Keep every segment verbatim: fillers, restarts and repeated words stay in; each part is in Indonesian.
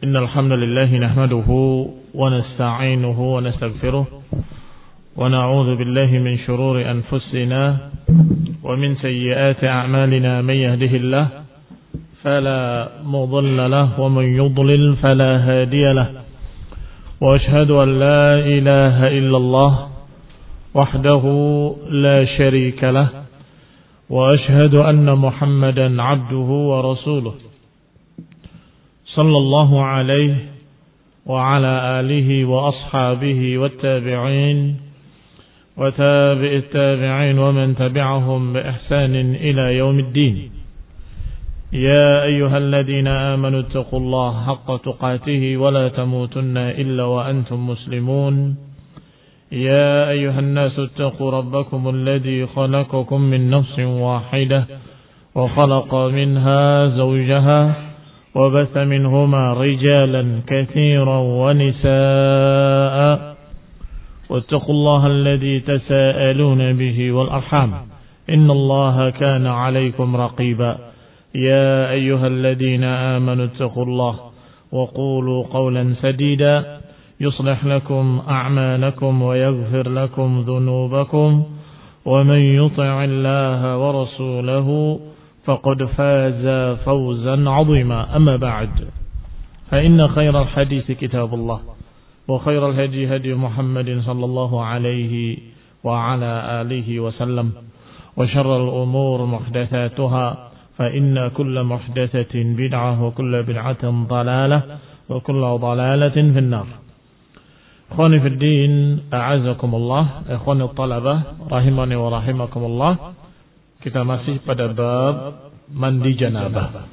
إن الحمد لله نحمده ونستعينه ونستغفره ونعوذ بالله من شرور أنفسنا ومن سيئات أعمالنا. من يهده الله فلا مضل له ومن يضلل فلا هادي له، وأشهد أن لا إله إلا الله وحده لا شريك له، وأشهد أن محمدا عبده ورسوله صلى الله عليه وعلى آله وأصحابه والتابعين وتابع التابعين ومن تبعهم بإحسان إلى يوم الدين. يا أيها الذين آمنوا اتقوا الله حق تقاته ولا تموتن إلا وأنتم مسلمون. يا أيها الناس اتقوا ربكم الذي خلقكم من نفس واحدة وخلق منها زوجها وبث منهما رجالا كثيرا ونساء، واتقوا الله الذي تساءلون به والأرحام إن الله كان عليكم رقيبا. يا أيها الذين آمنوا اتقوا الله وقولوا قولا سديدا يصلح لكم أعمالكم ويغفر لكم ذنوبكم، ومن يطع الله ورسوله فقد فاز فوزا عظيما. أما بعد، فإن خير الحديث كتاب الله، وخير الهدي هدي محمد صلى الله عليه وعلى آله وسلم، وشر الأمور محدثاتها، فإن كل محدثة بدعة وكل بدعة ضلالة وكل ضلالة في النار. Ikhwani fi din, a'azakumullah, ikhwani talabah rahimani wa rahimakumullah. Kita masih pada bab mandi janabah.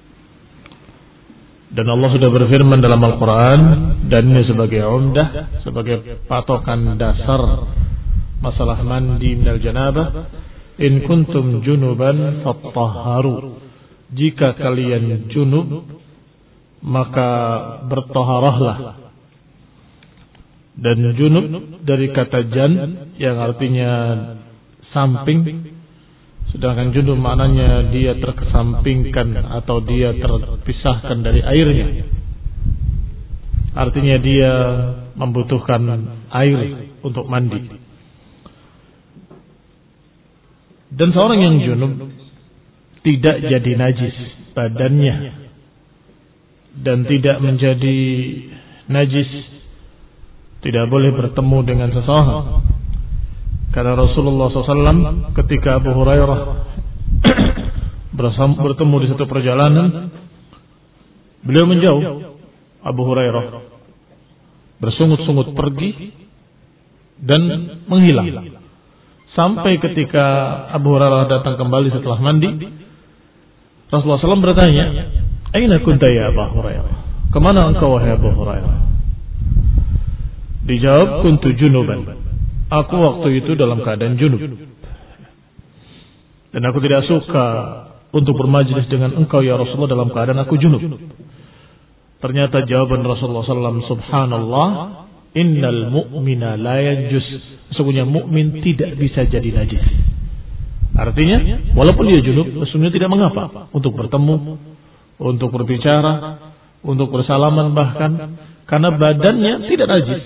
Dan Allah sudah berfirman dalam Al-Quran, dan ini sebagai umdah, sebagai patokan dasar masalah mandi minal janabah. In kuntum junuban fattahharu. Jika kalian junub, maka bertaharahlah. Dan junub dari kata jan yang artinya samping, sedangkan junub maknanya dia terkesampingkan atau dia terpisahkan dari airnya. Artinya dia membutuhkan air untuk mandi. Dan seorang yang junub tidak jadi najis badannya dan tidak menjadi najis, tidak boleh bertemu dengan seseorang. Karena Rasulullah shallallahu alaihi wasallam ketika Abu Hurairah bertemu di satu perjalanan, beliau menjauh. Abu Hurairah bersungut-sungut pergi dan menghilang. Sampai ketika Abu Hurairah datang kembali setelah mandi, Rasulullah shallallahu alaihi wasallam bertanya, "Aina kunta ya Abu Hurairah? Kemana engkau wahai Abu Hurairah?" Dijawab, "Kuntu junuban." Aku waktu itu dalam keadaan junub. Dan aku tidak suka untuk bermajlis dengan engkau ya Rasulullah dalam keadaan aku junub. Ternyata jawaban Rasulullah shallallahu alaihi wasallam, "Subhanallah, innal mu'mina la yanjus." Sesungguhnya mukmin tidak bisa jadi najis. Artinya, walaupun dia junub, sesungguhnya tidak mengapa untuk bertemu, untuk berbicara, untuk bersalaman bahkan, karena badannya tidak najis.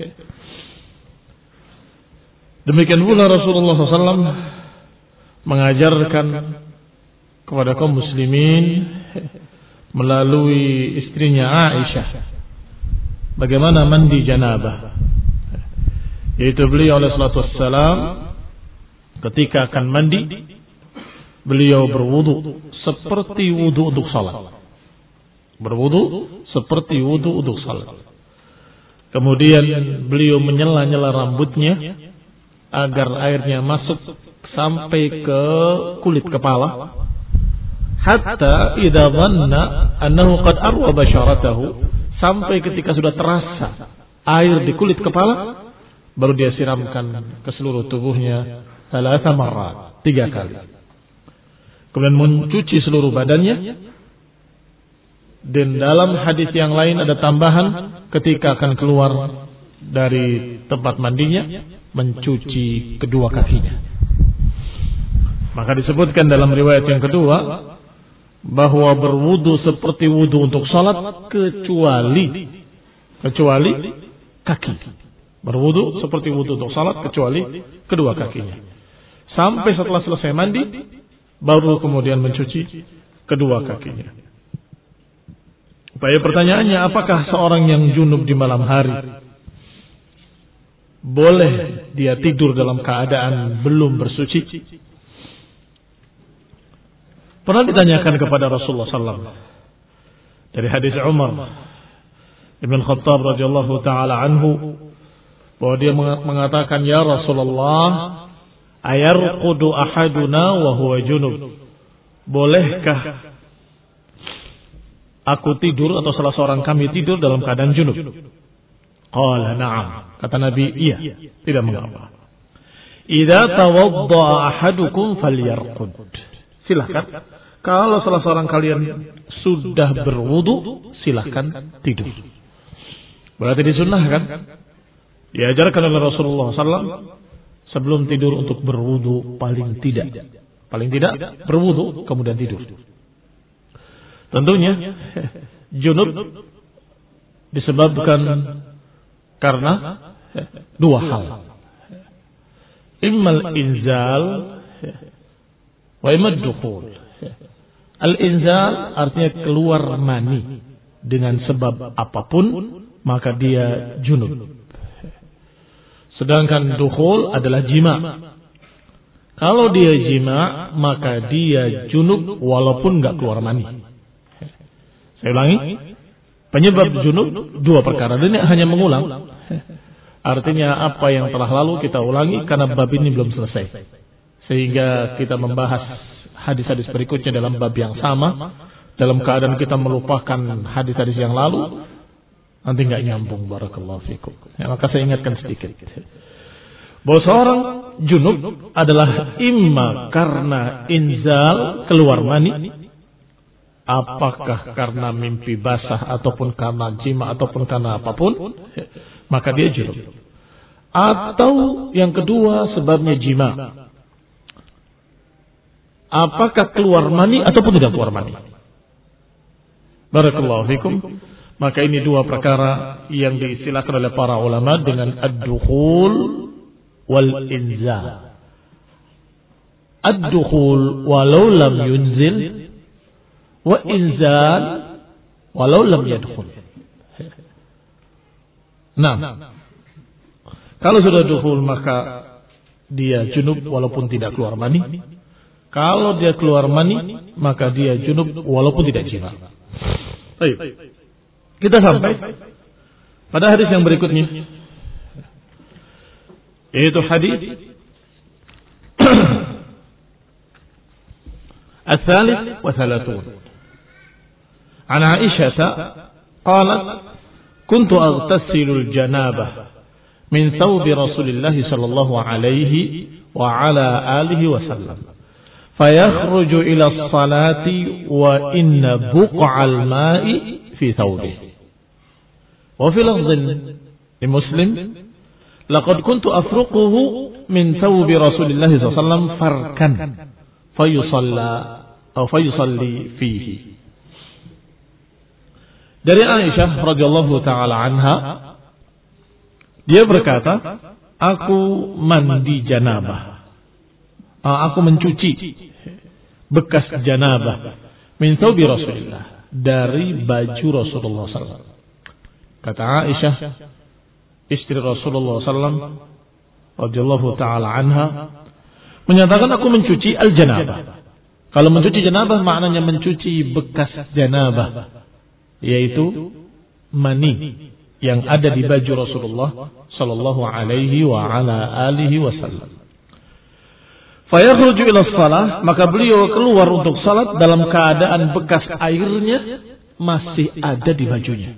Demikian pula Rasulullah shallallahu alaihi wasallam mengajarkan kepada kaum muslimin melalui istrinya Aisyah bagaimana mandi janabah. Yaitu beliau alaihi salatu wassalam ketika akan mandi, beliau berwudu seperti wudu untuk salat. Berwudu seperti wudu untuk salat. Kemudian beliau menyela-nyela rambutnya agar airnya masuk sampai ke kulit kepala. Hatta idza dhanna annahu qad arwa basharatahu, sampai ketika sudah terasa air di kulit kepala, baru dia siramkan ke seluruh tubuhnya thalatha marrat, tiga kali. Kemudian mencuci seluruh badannya. Dan dalam hadis yang lain ada tambahan, ketika akan keluar dari tempat mandinya, mencuci kedua kakinya. Maka disebutkan dalam riwayat yang kedua, bahwa berwudu seperti wudu untuk salat kecuali kecuali kaki. Berwudu seperti wudu untuk salat kecuali kedua kakinya. Sampai setelah selesai mandi baru kemudian mencuci kedua kakinya. Upaya pertanyaannya, apakah seorang yang junub di malam hari boleh dia tidur dalam keadaan belum bersuci? Pernah ditanyakan kepada Rasulullah sallallahu alaihi wasallam dari hadis Umar Ibn Khattab radhiyallahu taala anhu, bahwa dia mengatakan, ya Rasulullah, ayarqudu ahaduna wa huwa junub? Bolehkah aku tidur atau salah seorang kami tidur dalam keadaan junub? Qala na'am. Kata Nabi, iya, tidak mengapa. Idza tawadda'a ahadukum falyarqud. Silahkan. Kalau salah seorang kalian sudah berwudu, silahkan tidur. Berarti disunnahkan. Diajarkan oleh Rasulullah sallallahu alaihi wasallam sebelum tidur untuk berwudu paling tidak. Paling tidak berwudu kemudian tidur. Tentunya junub disebabkan karena dua hal. Immal inzal wa imad dukhul. Al-inzal artinya keluar mani dengan sebab apapun, maka dia junub. Sedangkan dukhul adalah jima. Kalau dia jima, maka dia junub walaupun enggak keluar mani. Saya ulangi, penyebab junub dua perkara. Ini hanya mengulang. Artinya apa yang telah lalu kita ulangi karena bab ini belum selesai. Sehingga kita membahas hadis-hadis berikutnya dalam bab yang sama. Dalam keadaan kita melupakan hadis-hadis yang lalu, nanti nggak nyambung. Barakallahu fikum. Ya, maka saya ingatkan sedikit. Bahwa seorang junub adalah imma karena inzal, keluar mani. Apakah karena mimpi basah ataupun karena jima ataupun karena apapun, maka dia junub. Atau yang kedua sebabnya jima. Apakah keluar mani ataupun tidak keluar mani. Barakallahu fikum. Maka ini dua perkara yang diistilahkan oleh para ulama dengan ad-dukhul wal inzal. Ad-dukhul walau lam yunzil, wa inzal walau lam yadkhul. Nah, kalau sudah dukhul maka dia junub walaupun tidak keluar mani. Kalau dia keluar mani maka dia junub walaupun tidak jima. Baik. Kita sampai pada hadis yang berikutnya, yaitu hadis الثالث وثلاثون عن عائشة قالت كنت أغتسل الجنابة من ثوب رسول الله صلى الله عليه وعلى آله وسلم فيخرج إلى الصلاة وإن بقع الماء في ثوبه. وفي لفظ لمسلم لقد كنت أفرقه من ثوب رسول الله صلى الله عليه وسلم فركا فيصلى أو فيصلي فيه. Dari Aisyah radhiyallahu taala anha, dia berkata, aku mandi janabah, aku mencuci bekas janabah min thawbi Rasulullah, dari baju Rasulullah sallallahu alaihi wasallam. Kata Aisyah, istri Rasulullah sallallahu alaihi wasallam radhiyallahu taala anha, menyatakan aku mencuci al-janabah. Kalau mencuci janabah maknanya mencuci bekas janabah, yaitu mani yang ada di baju Rasulullah sallallahu alaihi wa ala alihi wasallam. Fayakhruju ila shalah, maka beliau keluar untuk salat dalam keadaan bekas airnya masih ada di bajunya.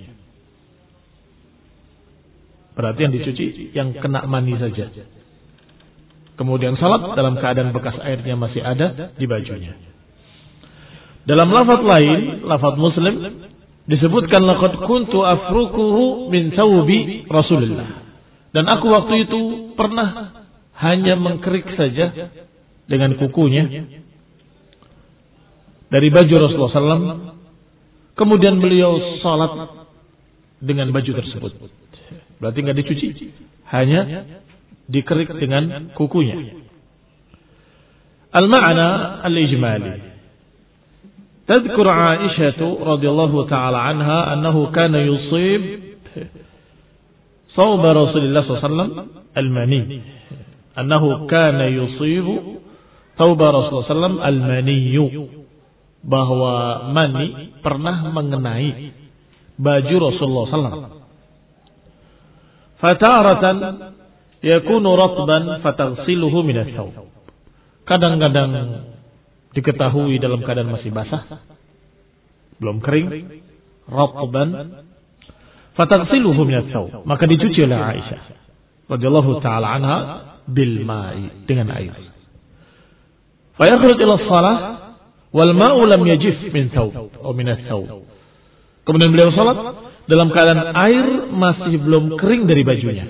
Berarti yang dicuci yang kena mani saja. Kemudian salat dalam keadaan bekas airnya masih ada di bajunya. Dalam lafaz lain, lafaz Muslim, disebutkan laqad kuntu afrukuhu min thawbi Rasulillah. Dan aku waktu itu pernah hanya mengkerik saja dengan kukunya dari baju Rasulullah sallallahu alaihi wasallam, kemudian beliau salat dengan baju tersebut. Berarti nggak dicuci, hanya dikerik dengan kukunya. Al-ma'na al-ijmali. تذكر عائشة رضي الله تعالى عنها أنه كان يصيب صوب رسول الله صلى الله عليه وسلم المني أنه كان يصيب صوب رسول الله صلى الله عليه وسلم المني bahwa mani pernah mengenai baju Rasulullah sallallahu alaihi wasallam. Fataratan yakunu ratban fataghsiluhu min ath-thawb. Kadang-kadang diketahui dalam keadaan masih basah, belum kering, ratban fataghsiluhu min ath-thawb, maka dicuci oleh Aisyah radhiyallahu taala anha bil ma'i, dengan air. Fa yakhruj ila shalah wal ma'u lam yajif min thawb atau min ath-thawb. Kemudian beliau salat dalam keadaan air masih belum kering dari bajunya.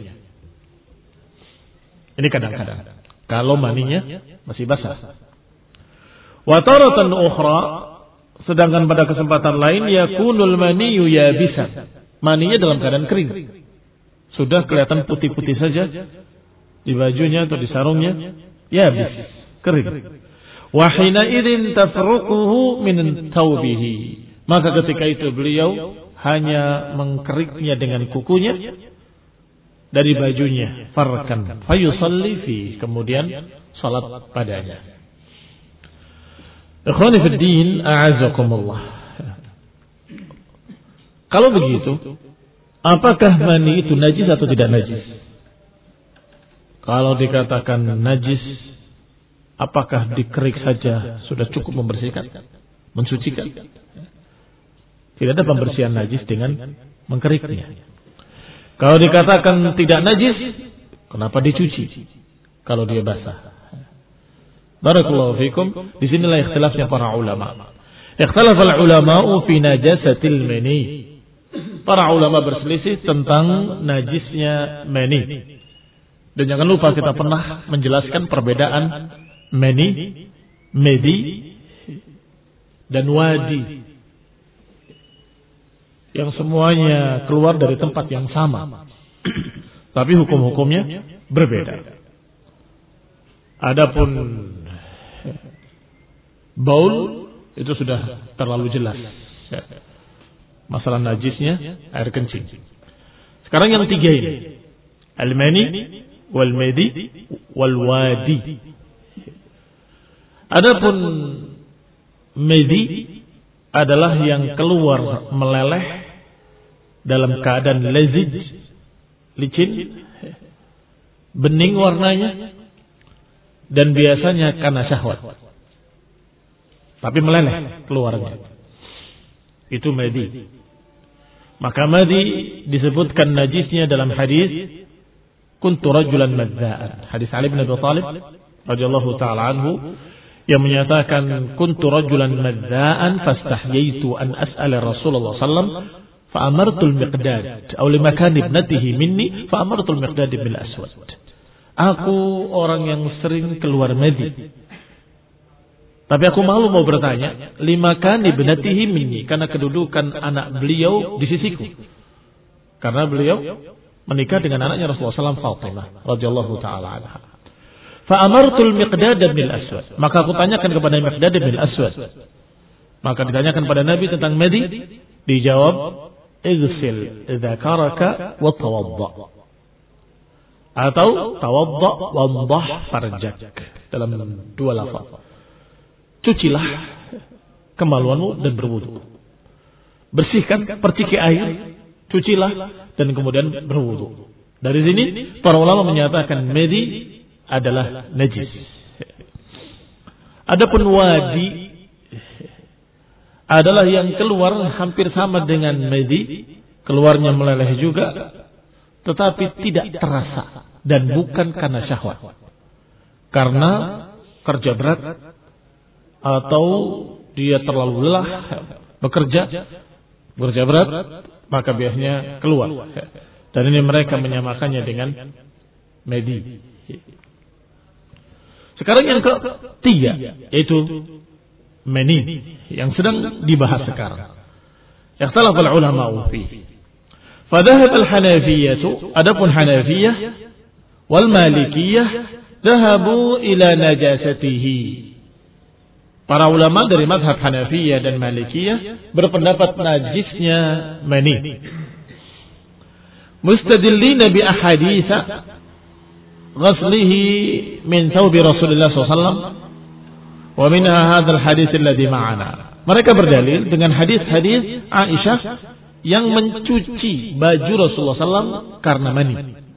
Ini kadang-kadang kalau maninya masih basah. Wa taratan ukhra, sedangkan pada kesempatan lain yakunul maniyyu yabisan, maninya dalam keadaan kering, sudah kelihatan putih-putih saja di bajunya atau di sarungnya, yabis, kering. Wa hina idzin tafruquhu min thawbihi, maka ketika itu beliau hanya mengkeriknya dengan kukunya dari bajunya, farkan fayusalli fi, kemudian salat padanya. Ikhwani fid din, a'azzakumullah. Kalau begitu, apakah mani itu najis atau tidak najis? Kalau dikatakan najis, apakah dikerik saja sudah cukup membersihkan, mensucikan? Tidak ada pembersihan najis dengan mengkeriknya. Kalau dikatakan tidak najis, kenapa dicuci kalau dia basah? Barakallahu fikum. Di sinilah ikhtilafnya para ulama. Ikhtilafal ulama'u fi najasatil mani. Para ulama berselisih tentang najisnya mani. Dan jangan lupa kita pernah menjelaskan perbedaan mani, medi, dan wadi, yang semuanya keluar dari tempat yang sama, tapi hukum-hukumnya berbeda. Adapun baul itu sudah terlalu jelas, masalah najisnya air kencing. Sekarang yang tiga ini, al-mani, wal-medi, wal-wadi. Adapun medi adalah yang keluar meleleh dalam keadaan lezij, licin, bening warnanya, dan biasanya karena syahwat, tapi meleleh keluarnya. Itu madi. Maka madi disebutkan najisnya dalam hadis kuntu rajulan madza'an, hadis Ali bin Abi Thalib radhiyallahu taala anhu, yang menyatakan kuntu rajulan madza'an fastahyaitu an as'ala Rasulullah sallallahu alaihi wasallam fa amartu al-miqdad aw li makan ibnatihi minni fa amartu al-miqdad bil aswad. Aku orang yang sering keluar madi, tapi aku malu mau bertanya, lima kan ibnatihi minni, karena kedudukan anak beliau di sisiku, karena beliau menikah dengan anaknya Rasulullah sallallahu alaihi wasallam, Fatimah radhiyallahu taala anha. Fa amartul miqdad bil aswad, maka aku tanyakan kepada Miqdad bil aswad. Maka ditanyakan pada Nabi tentang madi, dijawab igsil dzakaraka wa tawadda, atau tawadda waddah farjak, dalam dua lafaz. Cucilah kemaluanmu dan berwudu. Bersihkan, perciki air, cucilah dan kemudian berwudu. Dari sini para ulama menyatakan madi adalah najis. Adapun wadi adalah yang keluar hampir sama dengan madi, keluarnya meleleh juga, tetapi tidak terasa dan bukan karena syahwat, karena kerja berat atau dia terlalu lelah bekerja bekerja berat, maka biasanya keluar. Dan ini mereka menyamakannya dengan madi. Sekarang yang ketiga, yaitu mani yang sedang dibahas sekarang. Ikhtalaf al-ulama fi. Fadhahab al-Hanafiyyah, adapun Hanafiyah wal Malikiyah dhahabu ila najasatihi. Para ulama dari mazhab Hanafiyah dan Malikiyah berpendapat najisnya mani. Mustadillina bi ahaditsa ghaslihi min thawbi Rasulullah sallallahu alaihi wasallam wa minha hadzal hadits alladhi ma'ana. Mereka berdalil dengan hadis-hadis Aisyah yang mencuci baju Rasulullah sallallahu alaihi wasallam karena mani.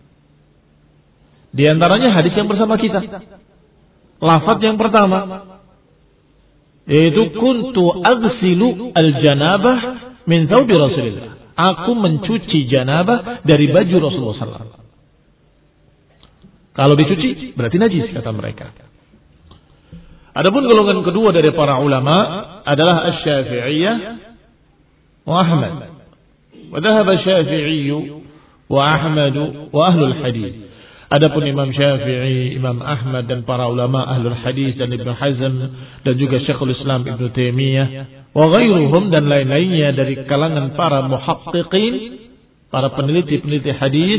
Di antaranya hadis yang bersama kita. Lafaz yang pertama yaitu kuntu aghsilu al-janabah min thawbi Rasulillah. Aku mencuci janabah dari baju Rasulullah sallallahu alaihi wasallam. Kalau dicuci berarti najis kata mereka. Adapun golongan kedua dari para ulama adalah Asy-Syafi'iyah wa Ahmad. Wa dhahaba Asy-Syafi'i wa Ahmad wa ahlul hadis. Adapun Imam Syafi'i, Imam Ahmad dan para ulama ahlul hadis dan Ibnu Hazm dan juga Syekhul Islam Ibnu Taimiyah wa ghairuhum dan lain-lainnya dari kalangan para muhaqqiqin, para peneliti-peneliti hadis,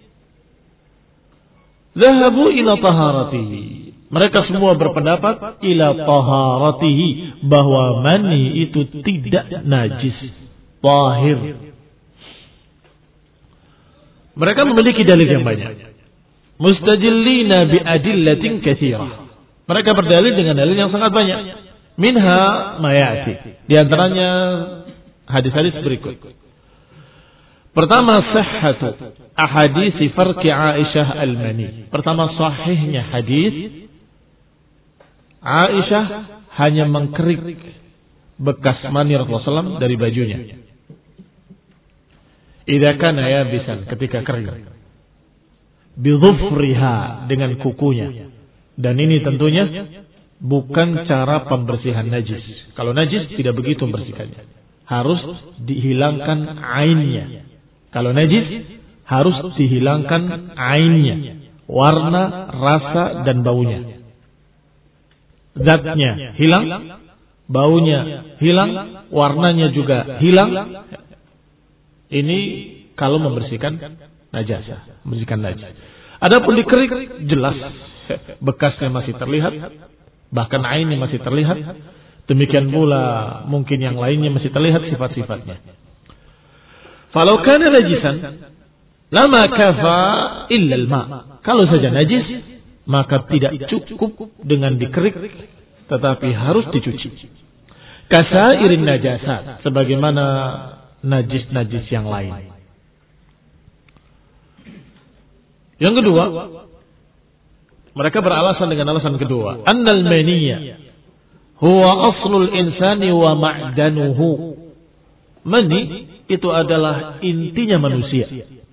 dhahabu ila taharatihi. Mereka semua berpendapat ila taharatihi, bahwa mani itu tidak najis, tahir. Mereka memiliki dalil yang banyak. Mustajillina bi adillatin katsirah. Mereka berdalil dengan dalil yang sangat banyak. Minha mayati. Di antaranya hadis-hadis berikut. Pertama, sihhatu ahadits farqi Aisyah al-mani. Pertama, sahihnya hadis Aisyah hanya mengkerik bekas mani Rasulullah sallallahu alaihi wasallam dari bajunya. Idza kana yabisan, ketika kering. Bidhufriha, dengan kukunya. Dan ini tentunya bukan cara pembersihan najis. Kalau najis tidak begitu membersihkannya. Harus dihilangkan ainnya. Kalau najis harus dihilangkan ainnya, warna, rasa dan baunya. Zatnya hilang, baunya hilang, warnanya juga hilang. Ini kalau membersihkan najasa, membersihkan najis. Adapun dikerik, jelas bekasnya masih terlihat, bahkan ainnya masih terlihat. Demikian pula mungkin yang lainnya masih terlihat sifat-sifatnya. Falau kana najisan lama kafa illa al-ma. Kalau saja najis, maka tidak cukup dengan dikerik, tetapi harus dicuci. Kasairin najasat, sebagaimana najis-najis yang lain. Yang kedua, mereka beralasan dengan alasan kedua, annal maniyya huwa aslul insani wa ma'danuhu. Mani itu adalah intinya manusia,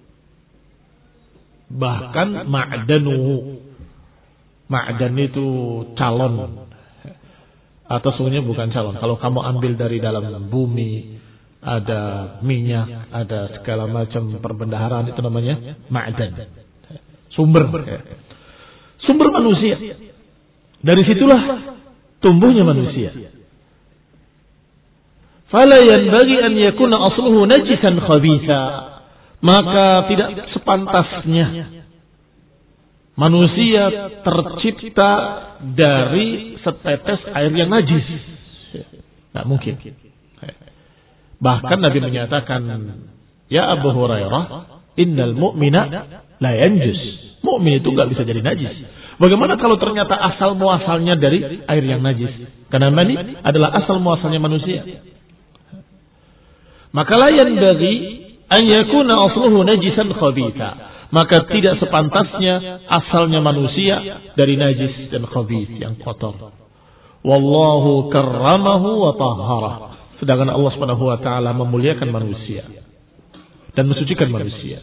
bahkan ma'danuhu. Ma'dan itu calon, atau sungguhnya bukan calon. Kalau kamu ambil dari dalam bumi, ada minyak, ada segala macam perbendaharaan, itu namanya ma'dan, sumber. Sumber manusia. Dari situlah tumbuhnya manusia. Fala yanbaghi an yakuna asluhu najisan khabitha. Maka tidak sepantasnya manusia tercipta dari setetes air yang najis. Tidak mungkin. Bahkan Nabi menyatakan, ya Abu Hurairah, innal mu'mina la yanjus. Mukmin itu nggak bisa jadi najis. Bagaimana kalau ternyata asal muasalnya dari air yang najis? Karena mani adalah asal muasalnya manusia. Maka la yanbaghi an yakuna asluhu najisan khabitha. Maka tidak sepantasnya asalnya manusia dari najis dan khabith, yang kotor. Wallahu karramahu wa tahharah. Sedangkan Allah Subhanahu wa taala memuliakan manusia dan mensucikan manusia.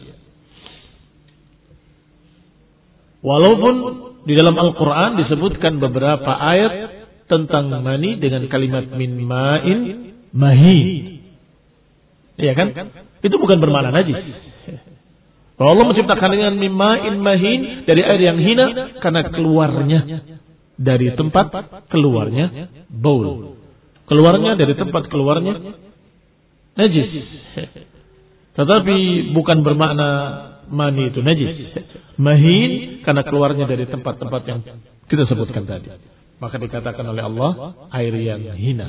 Walaupun di dalam Al-Quran disebutkan beberapa ayat tentang mani dengan kalimat min ma'in mahin. Iya kan? Itu bukan bermakna najis. Bahwa Allah menciptakan dengan min ma'in mahin, dari air yang hina, karena keluarnya dari tempat keluarnya baul. keluarnya dari tempat keluarnya najis. Tetapi bukan bermakna mani itu najis. Mahin karena keluarnya dari tempat-tempat yang kita sebutkan tadi. Maka dikatakan oleh Allah air yang hina.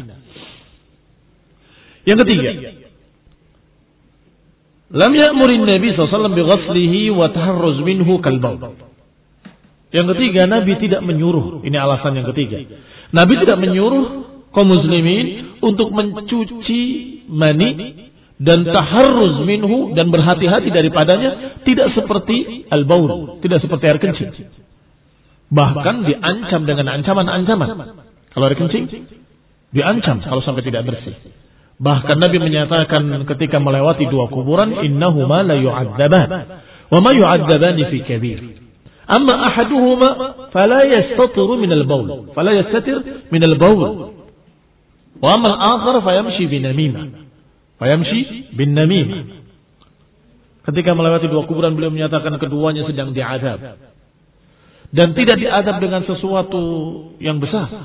Yang ketiga, lam ya'murin Nabi sallallahu alaihi wasallam bighaslihi wa taharruz minhu kalbaul. Yang ketiga, Nabi tidak menyuruh. Ini alasan yang ketiga. Nabi tidak menyuruh kaum muslimin untuk mencuci mani dan taharruz minhu dan berhati-hati daripadanya, tidak seperti al-baul, tidak seperti air kencing. Bahkan diancam dengan ancaman-ancaman. Kalau air kencing diancam kalau sampai tidak bersih. Bahkan Nabi menyatakan ketika melewati dua kuburan, innahuma la yu'adzaban wa ma yu'adzabani fi kabir. Amma ahaduhuma fala yastatiru min al-baul, fala yastatir min al-baul. Wa amma al-akhar fayamshi bin namimah. Fayamshi bin namimah. Ketika melewati dua kuburan, beliau menyatakan keduanya sedang diazab. Dan tidak diazab dengan sesuatu yang besar.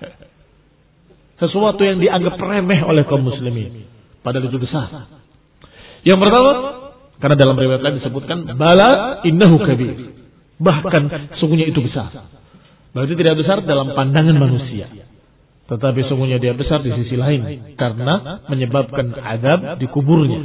Sesuatu yang dianggap remeh oleh kaum muslimin. Padahal itu besar. Yang pertama, karena dalam riwayat lain disebutkan, bala innahu kabir. Bahkan sungguhnya itu besar. Berarti tidak besar dalam pandangan manusia. Tetapi sungguhnya dia besar di sisi lain. Karena menyebabkan azab di kuburnya.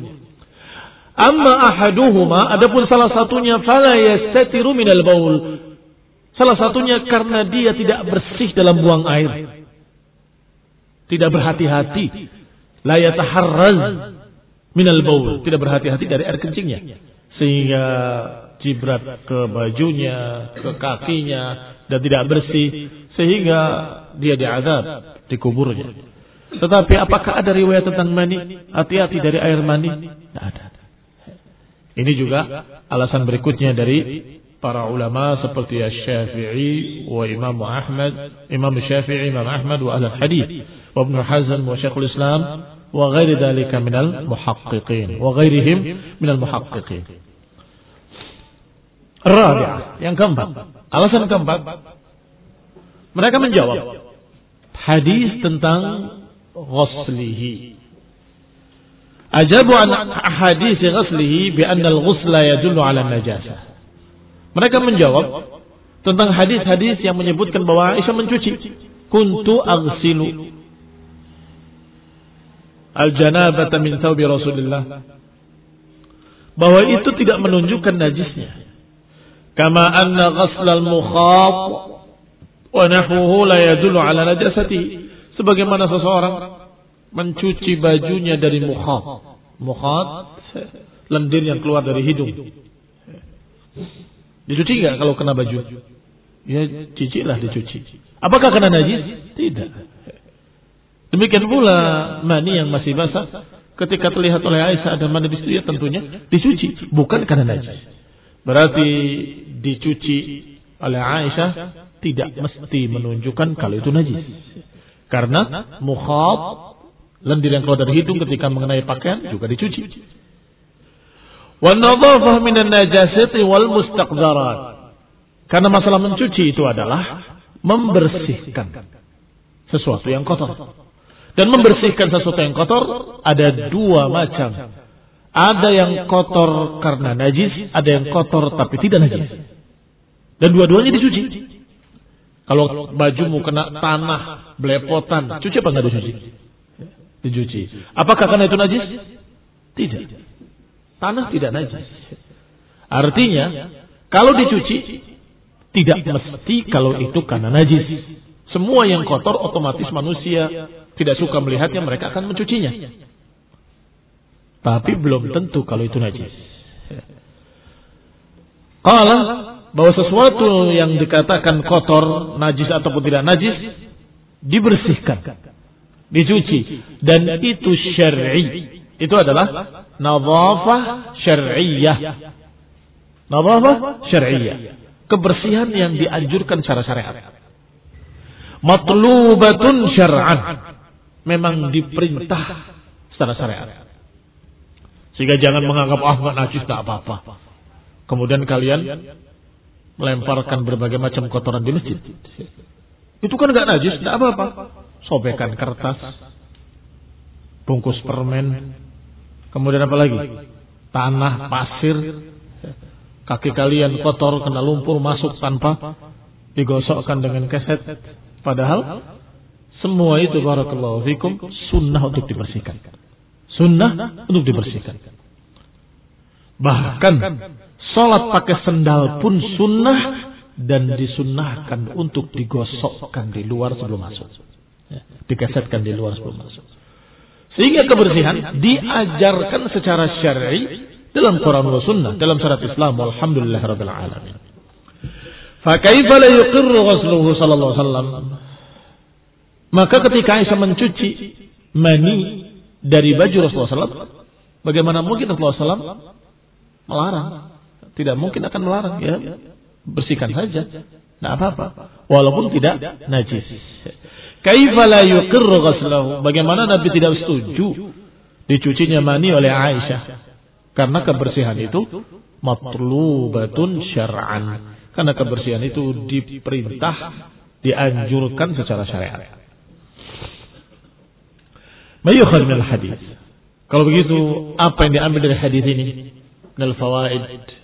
Amma ahaduhuma, adapun salah satunya, fala yastatiru minal baul. Salah satunya karena dia tidak bersih dalam buang air. Tidak berhati-hati. La yataharraz minal baul. Tidak berhati-hati dari air kencingnya. Sehingga jibrat ke bajunya, ke kakinya, dan tidak bersih. Sehingga dia diazab di kuburnya. Tetapi apakah ada riwayat tentang mani? Hati-hati dari air mani? Tidak ada. Ini juga alasan berikutnya dari para ulama seperti Asy-Syafi'i wa Imam Ahmad, Imam Syafi'i, Imam Ahmad wa Ahlul Hadis, wa Ibnu Hazm wa Syekhul Islam wa ghairi dzalika minal muhaqqiqin wa ghairihim minal muhaqqiqin. Rabi'ah, yang keempat, alasan keempat, mereka menjawab hadis tentang ghuslihi. Ajabu an hadis ghuslihi bi anna al-ghusla yadullu ala najasah. Mereka menjawab tentang hadis-hadis yang menyebutkan bahwa Aisyah mencuci. Kuntu aghsilu al-janabata min thawbi Rasulillah. Bahwa itu tidak menunjukkan najisnya. Kama anna ghasla al-mukhat wa nahwuhu la yadullu ala najasati. Sebagaimana seseorang mencuci bajunya dari mukhat. Mukhat, lendir yang keluar dari hidung. Dicuci enggak kalau kena baju? Ya cicilah dicuci. Apakah kena najis? Tidak. Demikian pula mani yang masih basah, ketika terlihat oleh Aisyah ada mani di situ, ya tentunya dicuci, bukan karena najis. Berarti dicuci oleh Aisyah tidak mesti menunjukkan kalau itu najis. Karena mukhat, lendir yang keluar dari hidung ketika mengenai pakaian juga dicuci. Wan nadhafah minan najasati wal mustaqdarat. Karena masalah mencuci itu adalah membersihkan sesuatu yang kotor. Dan membersihkan sesuatu yang kotor ada dua macam. Ada yang kotor karena najis, ada yang kotor tapi tidak najis. Dan dua-duanya dicuci. Kalau bajumu kena tanah, belepotan, cuci apa enggak dicuci? Dicuci. Apakah karena itu najis? Tidak. Tanah tidak najis. Artinya, kalau dicuci, tidak mesti kalau itu karena najis. Semua yang kotor otomatis manusia tidak suka melihatnya, mereka akan mencucinya. Tapi belum tentu kalau itu najis. Qala, bahwa sesuatu yang dikatakan kotor, najis ataupun tidak najis, dibersihkan, dicuci. Dan itu syar'i. Itu adalah nadhafah syar'iyyah. Nadhafah syar'iyyah. Kebersihan yang dianjurkan secara syariat. Matlubatun syar'an. Memang diperintah secara syariat. Sehingga jangan menganggap ah enggak najis enggak apa-apa. Kemudian kalian melemparkan berbagai macam kotoran di masjid. Itu kan enggak najis, enggak apa-apa. Sobekan kertas, bungkus permen, kemudian apa lagi? Tanah, pasir, kaki kalian kotor kena lumpur masuk tanpa digosokkan dengan keset. Padahal semua itu barakallahu fikum sunnah untuk dibersihkan. Sunnah untuk dibersihkan. Bahkan salat pakai sendal pun sunnah dan disunnahkan untuk digosokkan di luar sebelum masuk. Ya, dikesetkan di luar sebelum masuk. Sehingga kebersihan diajarkan secara syar'i dalam Quran wa sunnah, dalam syariat Islam. Walhamdulillahirabbil alamin. Fa kaifa la yuqirru ghusluhu sallallahu alaihi wasallam? Maka ketika Aisyah mencuci mani dari baju Rasulullah sallallahu alaihi wasallam, bagaimana mungkin Rasulullah sallallahu alaihi wasallam melarang? Tidak mungkin akan melarang, ya. Bersihkan saja. Tidak apa-apa. Walaupun tidak najis. Kaifa la yuqirru ghuslahu? Bagaimana Nabi tidak setuju dicucinya mani oleh Aisyah? Karena kebersihan itu matlubatun syar'an. Karena kebersihan itu diperintah, dianjurkan secara syariat. Mayyukhad min al-hadis. Kalau begitu, apa yang diambil dari hadis ini? Min al-fawaid.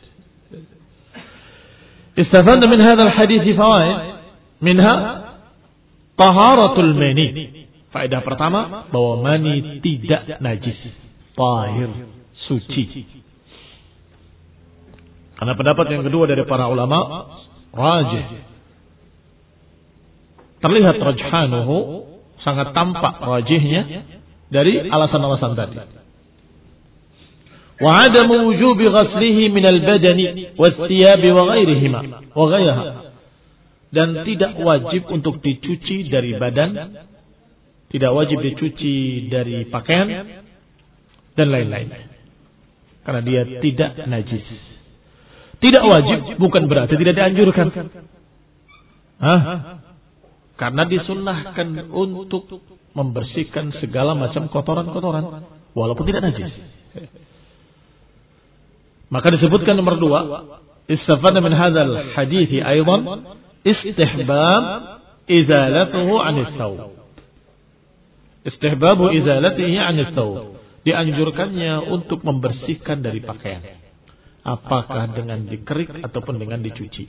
Istafadna min hadha al-hadis fawaid. Minha taharatul mani. Faedah pertama, bahwa mani tidak najis, tahir, suci. Karena pendapat yang kedua dari para ulama rajih, terlihat rajhanuhu, sangat tampak rajihnya dari alasan-alasan tadi. Wa adamu wujubi ghaslihi min al-badani was-thiyabi wa ghairihima wa ghayriha. Dan tidak wajib untuk dicuci dari badan, tidak wajib dicuci dari pakaian dan lain-lain. Karena dia tidak najis. Tidak wajib bukan berarti tidak dianjurkan. Hah? Karena disunnahkan untuk membersihkan segala macam kotoran-kotoran walaupun tidak najis. Maka disebutkan nomor dua, istafadna min hadzal hadithi aidan istihbab izalatuhu 'anil thawb. Istihbabu izalatihi 'anil thawb. Dianjurkannya untuk membersihkan dari pakaian. Apakah dengan dikerik ataupun dengan dicuci.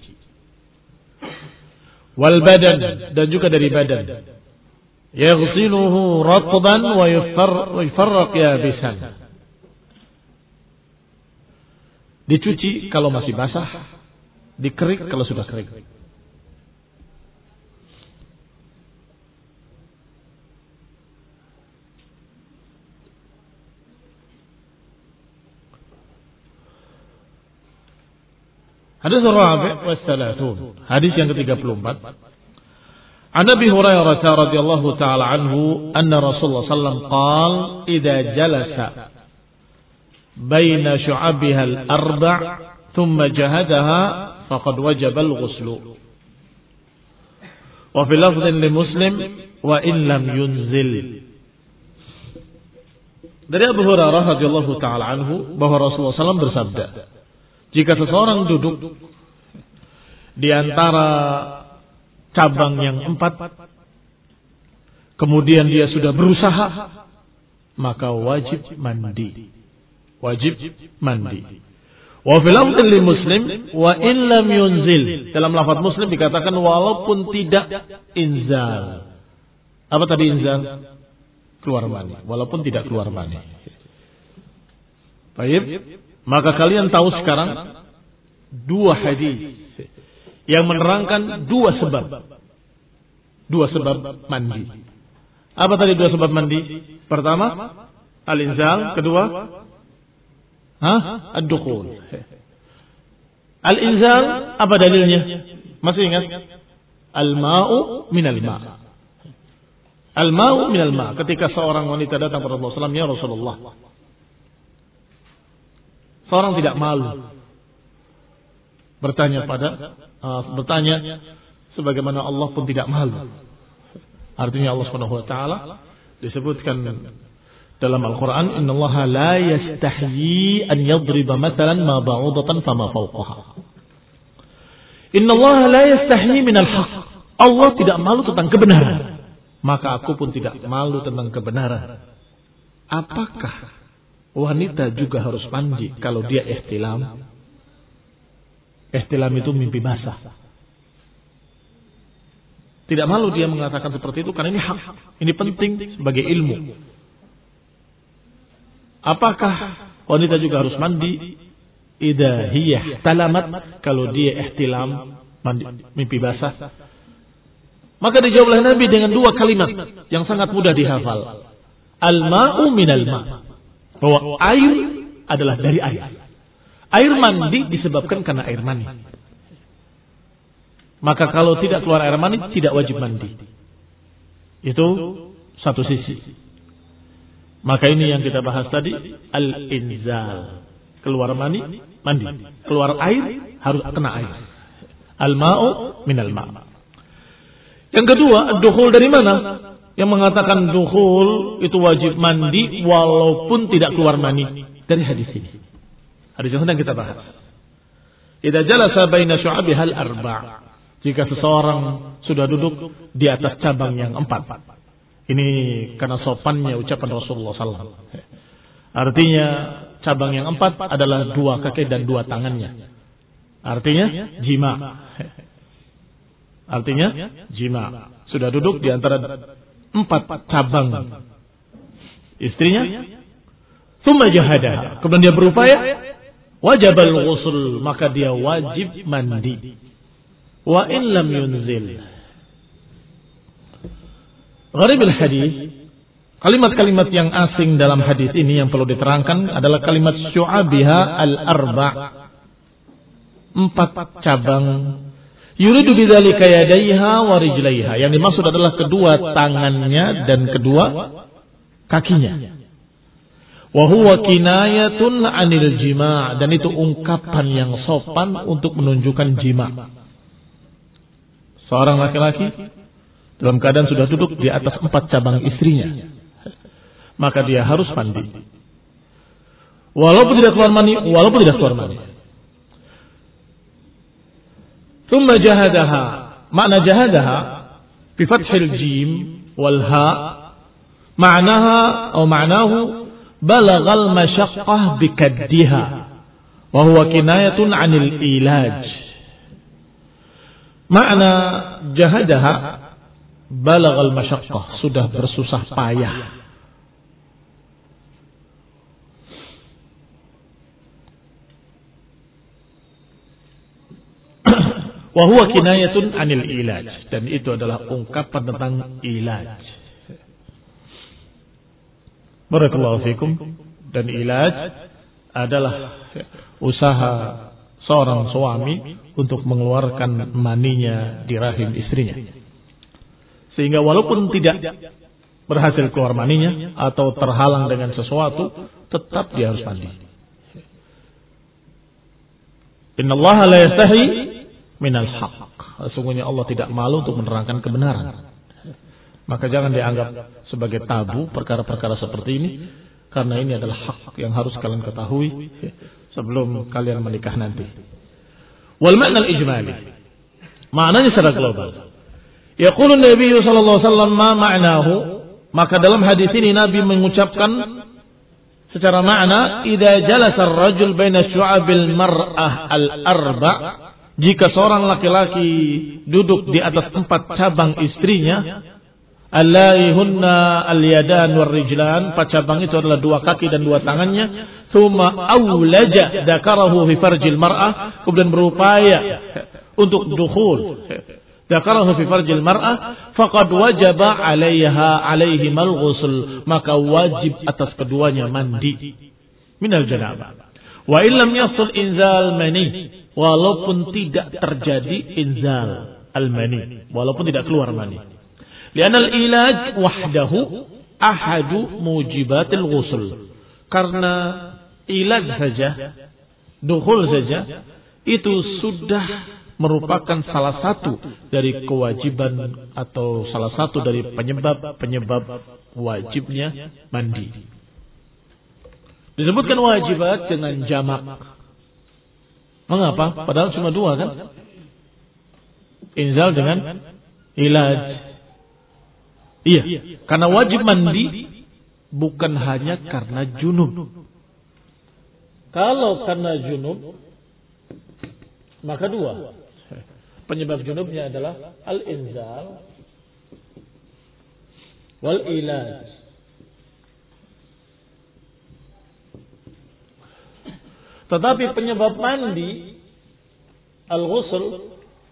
Wal badan, dan juga dari badan. Yaghsiluhu ratban wa yufarraq yabisan. Dicuci kalau masih basah, dikerik kalau sudah kering. Hadis Rabi' wa Thalathun. Hadis yang ke tiga puluh empat. An Abi Hurairah radhiyallahu taala anhu anna Rasulullah sallallahu alaihi wasallam qala idza jalasa baina syu'abiha al-arba' thumma jahadaha faqad wajaba al-ghuslu. Wa fi lafdhin li Muslim wa in lam yunzil. Dari Abu Hurairah radhiyallahu taala anhu bahwa Rasulullah sallallahu alaihi wasallam bersabda, jika seseorang duduk di antara cabang yang empat, kemudian dia sudah berusaha, maka wajib mandi. Wajib mandi. Wa fil lafdhin li Muslim wa in lam yunzil. Dalam lafaz Muslim dikatakan walaupun tidak inzal. Apa tadi inzal? Keluar mani. Walaupun tidak keluar mani. Baik. Maka kalian tahu sekarang dua hadis yang menerangkan dua sebab. Dua sebab mandi. Apa tadi dua sebab mandi? Pertama, al-inzal. Kedua, hah? Ad-dukhul. Al-inzal, apa dalilnya? Masih ingat? Al-ma'u minal ma'. Al-ma'u minal ma'. Ketika seorang wanita datang kepada Rasulullah sallallahu alaihi wasallam, ya Rasulullah, seorang tidak malu bertanya pada uh, bertanya sebagaimana Allah pun tidak malu. Artinya Allah Subhanahu wa taala disebutkan dalam Al-Qur'an, innallaha la yastahyi an yadriba mathalan ma ba'udatan fama fawqaha. Innallaha la yastahyi minal haqq. Allah tidak malu tentang kebenaran. Maka aku pun tidak malu tentang kebenaran. apakah wanita juga harus mandi kalau dia ihtilam? Ihtilam itu mimpi basah. Tidak malu dia mengatakan seperti itu karena ini hak, ini penting sebagai ilmu. Apakah wanita juga harus mandi idza hiya talamat kalau dia ihtilam, mandi, mimpi basah? Maka dijawab oleh Nabi dengan dua kalimat yang sangat mudah dihafal. Al-ma'u minal ma'. Bahwa air adalah dari air. Air mandi disebabkan karena air mani. Maka kalau tidak keluar air mani, tidak wajib mandi. Itu satu sisi. Maka ini yang kita bahas tadi, al-inzal. Keluar mani, mandi. Keluar air, harus kena air. Al-ma'u minal ma'. Yang kedua, dukhul dari mana? Yang mengatakan dukhul itu wajib mandi walaupun tidak keluar mani. Dari hadis ini. Hadis yang sedang kita bahas. Idza jalasa baina syu'abihal arba'. Jika seseorang sudah duduk di atas cabang yang empat. Ini karena sopannya ucapan Rasulullah sallallahu alaihi wasallam. Artinya cabang yang empat adalah dua kaki dan dua tangannya. Artinya jima. Artinya jima. Sudah duduk di antara empat cabang istrinya. Tsumma jahada. Kemudian dia berupaya. Wajibal ghusl. Maka dia wajib mandi. Wa in lam yunzil. Gharibul hadis, kalimat-kalimat yang asing dalam hadis ini yang perlu diterangkan adalah kalimat syu'abiha al-arba'. Empat cabang. Yuridu bidzalika yadayha wa rijlaiha. Yang dimaksud adalah kedua tangannya dan kedua kakinya. Wa huwa kinayatun 'anil jima', dan itu ungkapan yang sopan untuk menunjukkan jima'. Seorang laki-laki dalam keadaan sudah duduk di atas empat cabang istrinya, maka dia harus mandi. Walaupun tidak keluar mani, walaupun tidak keluar mani. Tsumma jahadaha. Makna jahadaha bi fathil jim wal ha. Ma'naha atau ma'nahu balagal masyaqqah bi kaddiha. Wa huwa kinayatun 'anil ilaj. Makna jahadaha balagal masyaqqah, sudah bersusah payah. Wa huwa kinayatun 'anil ilaj, dan itu adalah ungkapan tentang ilaj. Barakallahu fikum. Dan ilaj adalah usaha seorang suami untuk mengeluarkan maninya di rahim istrinya. Sehingga walaupun tidak berhasil keluar maninya atau terhalang dengan sesuatu, tetap dia harus mandi. Innallaha la yastahi minal haqq. Sesungguhnya Allah tidak malu untuk menerangkan kebenaran. Maka jangan dianggap sebagai tabu perkara-perkara seperti ini, karena ini adalah hak yang harus kalian ketahui sebelum kalian menikah nanti. Wal makna al-ijmali. Maknanya secara global. Yaqulu Nabi sallallahu alaihi wasallam ma ma'nahu, maka dalam hadis ini Nabi mengucapkan secara makna, idza jalasa ar-rajul baina syu'abil mar'ah al-arba', jika seorang laki-laki duduk di atas empat cabang istrinya, allaihunna al-yadan war rijlan, empat cabang itu adalah dua kaki dan dua tangannya. Tsumma awlaja dzakarahu fi farjil mar'ah, kemudian berupaya untuk dukhul dzakarahu fi farjil mar'ah, faqad wajaba 'alaiha 'alaihi mal ghusl, maka wajib atas keduanya mandi minal janabah. Wa illam yasul inzal mani, walaupun tidak terjadi inzal al-mani, walaupun tidak keluar mani. Lianal ilaj wahdahu ahadu mujibatil ghusl. Karena ilaj saja, dukhul saja, itu sudah merupakan salah satu dari kewajiban atau salah satu dari penyebab-penyebab wajibnya mandi. Disebutkan wajibat dengan jamak. Mengapa? Padahal cuma dua kan? Inzal dengan ilaj. Iya, karena wajib mandi bukan hanya karena junub. Kalau karena junub, maka dua. Penyebab junubnya adalah al-inzal wal ilaj. Tetapi penyebab mandi al-ghusl,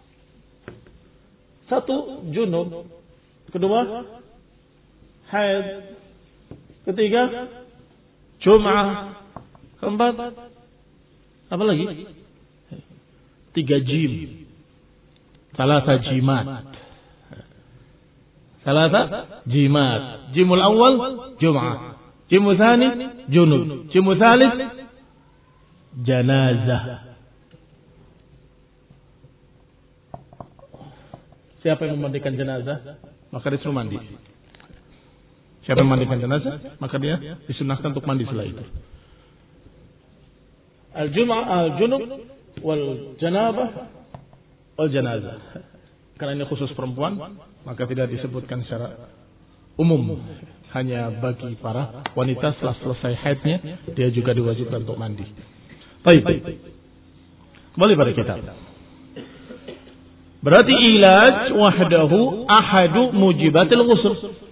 satu junub, kedua haid, ketiga Jum'ah, keempat apa lagi? Tiga jim. Salasa jimat. Salasa jimat. Jimul awal Jum'ah. Jimul thani junub. Jimul thalith janazah. Siapa yang memandikan jenazah, maka dia suruh mandi. Siapa yang memandikan jenazah, maka dia disunahkan untuk mandi setelah itu. Al-jum'ah, al-junub, wal janabah, wal janazah. Karena ini khusus perempuan, maka tidak disebutkan secara umum. Hanya bagi para wanita setelah selesai haidnya, dia juga diwajibkan untuk mandi. Baik. Kembali pada kitab. Berarti ilaj wahdahu ahadu mujibatil ghusl.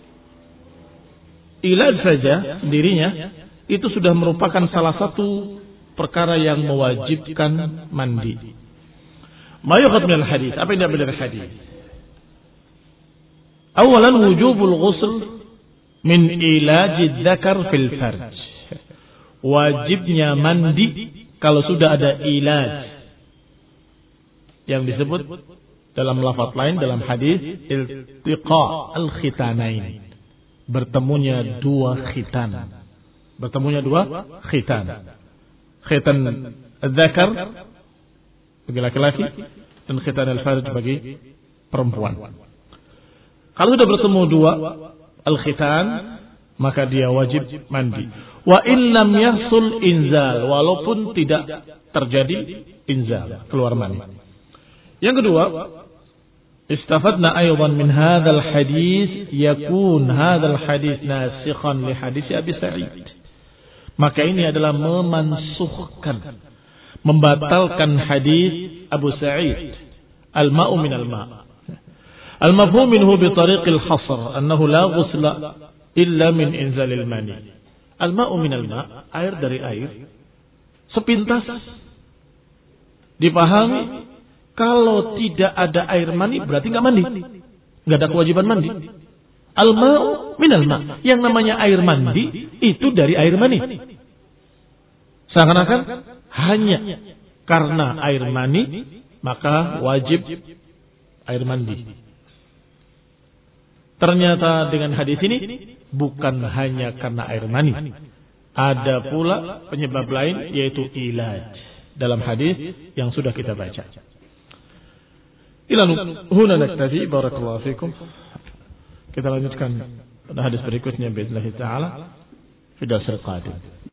Ilaj saja sendirinya itu sudah merupakan salah satu perkara yang mewajibkan mandi. Ma yuqad min al-hadis. Apa yang diambil dari hadis? Awalan wujubul ghusl min ilaj dzakar fil farj. Wajibnya mandi kalau sudah ada ilaj yang disebut dalam lafaz lain dalam hadis iltiqa al-khitanain, bertemunya dua khitan, bertemunya dua khitan, khitan dzakar bagi laki-laki dan khitan al-farj bagi perempuan. Kalau sudah bertemu dua al-khitan, maka dia wajib mandi. Wa in lam yahsul inzal, walaupun tidak terjadi inzal, keluar mani. Yang kedua, istafadna aydan min hadzal hadis yakun hadzal hadis nasikhan li hadis Abi Sa'id. Maka ini adalah memansukhkan, membatalkan hadis Abu Sa'id, al-ma'u min al-ma'. Al-mafhum minhu bi tariq al-hasr annahu la ghusla illa min inzalil mani. Al-ma'u minal ma', air dari air. Sepintas dipahami, kalau tidak ada air mani berarti enggak mandi. Enggak ada kewajiban mandi. Al-ma'u minal ma', yang namanya air mandi itu dari air mani. Seakan-akan hanya karena air mani maka wajib air mandi. Ternyata dengan hadis ini bukan hanya karena air mani. Ada pula penyebab lain yaitu ilaj dalam hadis yang sudah kita baca. Ila huna naktafi, barakallahu fikum. Kita lanjutkan pada hadis berikutnya باذن الله تعالى في الدرس القادم.